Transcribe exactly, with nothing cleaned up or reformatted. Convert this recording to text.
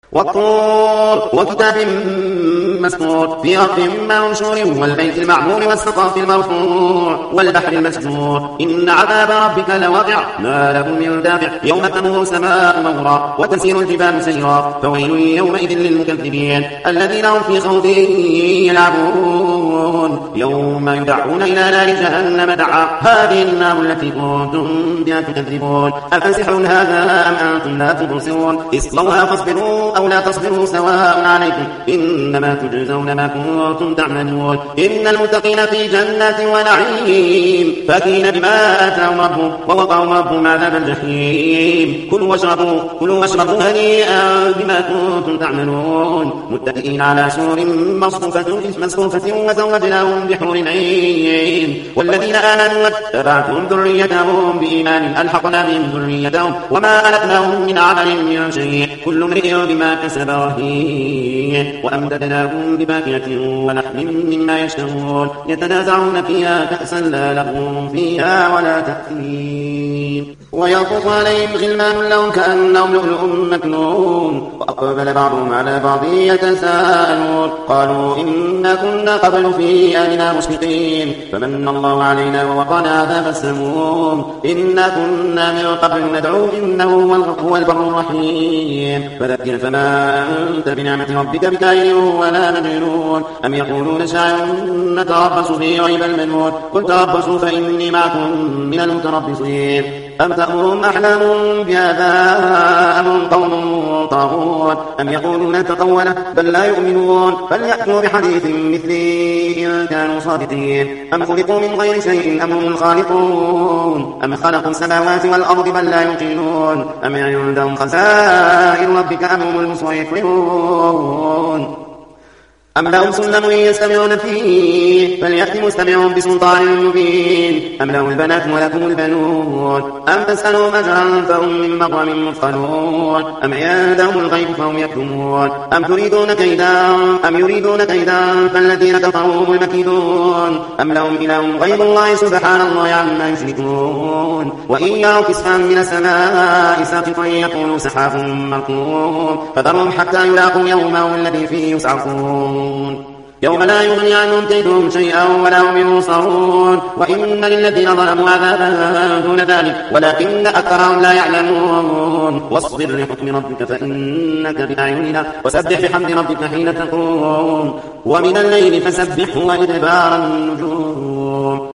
والطور وكتاب مسطور في رق منشور والبيت المعمور والسقف المرفوع والبحر المسجور إن عذاب ربك لواقع ما له من دافع يوم تمور السماء مورا وتسير الجبال سيرا فويل يومئذ للمكذبين الذين هم في خوض يلعبون يوم يدعون إلى نار جهنم دعا هذه النار التي كنتم بها تكذبون أفسحر هذا أم أنتم لا تبصرون اصلوها فاصبروا أو لا تصبروا سواء عليكم إنما تجزون ما كنتم تعملون إن المتقين في جنات ونعيم فاكهين بما آتاهم ربهم ووقاهم ربهم عذاب الجحيم كلوا واشربوا كلوا واشربوا هنيئا بما كنتم تعملون متكئين على سرر مصفوفة مصفوفة وزوجناهم بحور عين والذين آمنوا واتبعتهم ذريتهم بإيمان ألحقنا بهم ذريتهم وما ألتناهم من عمل من شيء كل امرئ بما كسب رهين وأمددناهم بفاكهة ولحم مما يشتهون يتنازعون فيها كأسا لا لهم فيها ولا تأثيم ويطوف عليهم غلمان لهم كأنهم لؤلؤ مكنون وأقبل بعضهم على بعض يتساءلون قالوا إنا كنا قبل في أهلنا مشفقين فمن الله علينا ووقانا عذاب السموم إنا كنا من قبل ندعوه إنه هو البر الرحيم فذكر فما أنت بنعمة ربك بكائن ولا مجنون أم يقولون شاعر نتربص به ريب المنون قل تربصوا فإني معكم من المتربصين أم تأمرهم أحلامهم بهذا أم قوم طاغون أم يقولون تطوله بل لا يؤمنون فليأتوا بحديث مثله إن كانوا صادقين أم خلقوا من غير شيء أم هم الخالقون أم خلقوا السماوات والأرض بل لا يوقنون أم عندهم خزائن ربك أم هم المسيطرون أم لهم سلم يستمعون فيه فليأت مستمعون بسلطان مبين أم لهم البنات ولكم البنون أم تسألهم أجرا فهم من مغرم مثقلون أم عندهم الغيب فهم يكتمون أم تريدون كيدا أم يريدون كيدا فالذين كفروا هم المكيدون أم لهم إله غير الله سبحان الله عما يشركون وإن يروا كسفا من السماء ساقطا يقولوا سحاب مركوم فذرهم حتى يلاقوا يومهم الذي فيه يسعقون يوم لا يغني عنهم كيدهم شيئا ولا هم ينصرون وإن للذين ظلموا عذابا دون ذلك ولكن أكثرهم لا يعلمون واصبر لحكم ربك فإنك بأعيننا وسبح بحمد ربك حين تقوم ومن الليل فسبحه وإدبار النجوم